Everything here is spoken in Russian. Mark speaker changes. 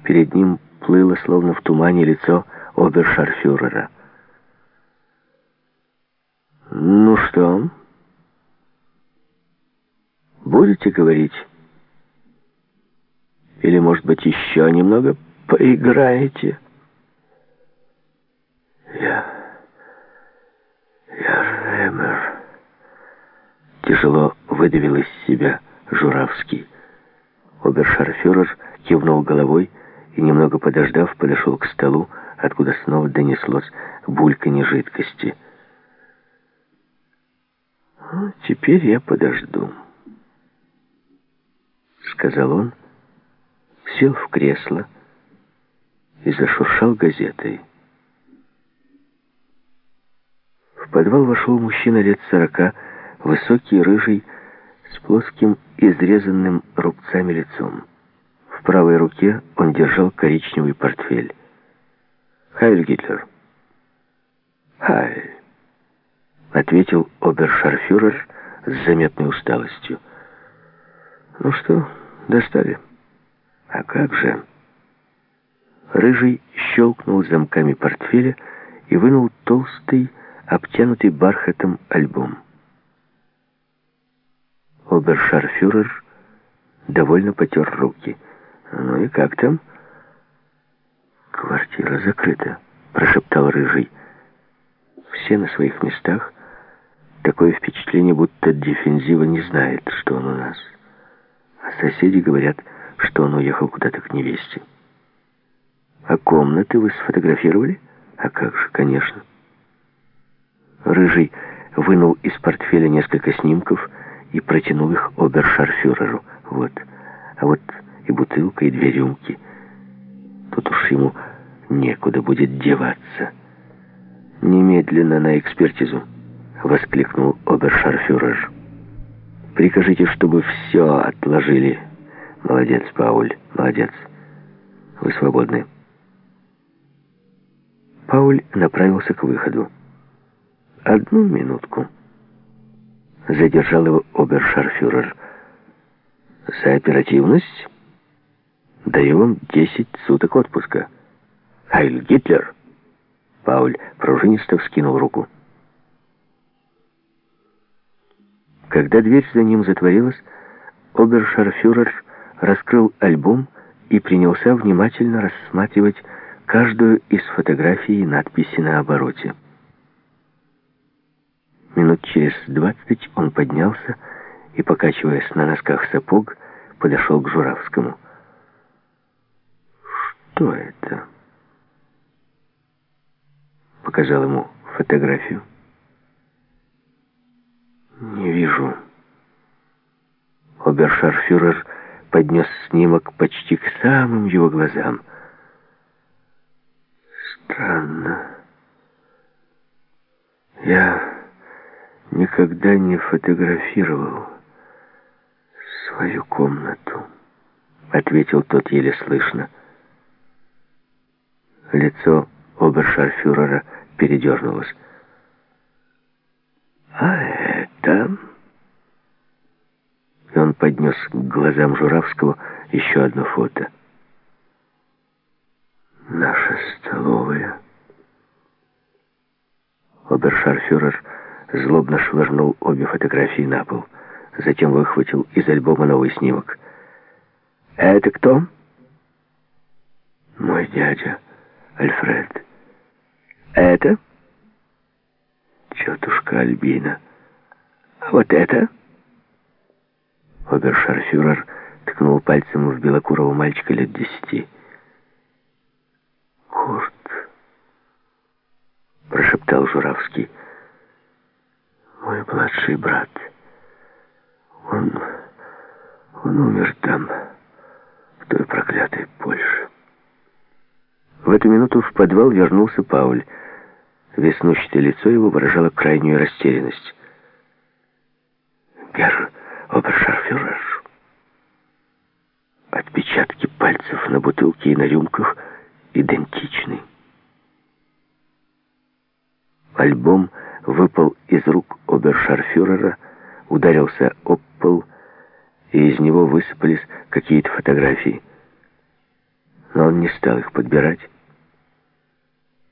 Speaker 1: Перед ним плыло, словно в тумане, лицо обершарфюрера. «Ну что, будете говорить? Или, может быть, еще немного поиграете?» «Я Ремер», — тяжело выдавил из себя Журавский. Обершарфюрер кивнул головой и, немного подождав, подошел к столу, откуда снова донеслось бульканье жидкости. «Теперь я подожду», — сказал он, сел в кресло и зашуршал газетой. В подвал вошел мужчина лет 40, высокий, рыжий, с плоским, изрезанным рубцами лицом. В правой руке он держал коричневый портфель. «Хайль Гитлер!» «Хайль!» — ответил обершарфюрер с заметной усталостью. «Ну что, достали?» «А как же?» Рыжий щелкнул замками портфеля и вынул толстый, обтянутый бархатом альбом. Обершарфюрер довольно потер руки. «Ну и как там?» «Квартира закрыта», — прошептал Рыжий. «Все на своих местах. Такое впечатление, будто Дефензива не знает, что он у нас. А соседи говорят, что он уехал куда-то к невесте». «А комнаты вы сфотографировали?» «А как же, конечно». Рыжий вынул из портфеля несколько снимков и протянул их обершарфюреру. «Вот. А вот и бутылка, и 2 рюмки. Тут уж ему некуда будет деваться». «Немедленно на экспертизу», — воскликнул обершарфюрер. «Прикажите, чтобы все отложили». «Молодец, Пауль, молодец. Вы свободны». Пауль направился к выходу. «Одну минутку», — задержал его обершарфюрер. «За оперативность даю вам 10 суток отпуска». «Хайль Гитлер!» Пауль пружинисто вскинул руку. Когда дверь за ним затворилась, обершарфюрер раскрыл альбом и принялся внимательно рассматривать каждую из фотографий и надписи на обороте. Минут через 20 он поднялся и, покачиваясь на носках сапог, подошел к Журавскому. «Что это?» Показал ему фотографию. «Не вижу». Обершарфюрер поднес снимок почти к самым его глазам. «Странно. Я никогда не фотографировал свою комнату», — ответил тот еле слышно. Лицо обершарфюрера передернулось. «А это...» И он поднес к глазам Журавского еще одно фото. «Наша столовая». Обершарфюрер злобно швырнул обе фотографии на пол. Затем выхватил из альбома новый снимок. «Это кто?» «Мой дядя Альфред». «Это?» «Тетушка Альбина». «А вот это?» Обершарфюрер ткнул пальцем в белокурого мальчика лет 10. «Курт», — прошептал Журавский. «Мой младший брат. Он умер там, в той проклятой Польше». В эту минуту в подвал вернулся Пауль. Веснущатое лицо его выражало крайнюю растерянность. «Герр обершарфюрер». Отпечатки пальцев на бутылке и на рюмках идентичны. Альбом выпал из рук обершарфюрера, ударился об пол, и из него высыпались какие-то фотографии. но он не стал их подбирать,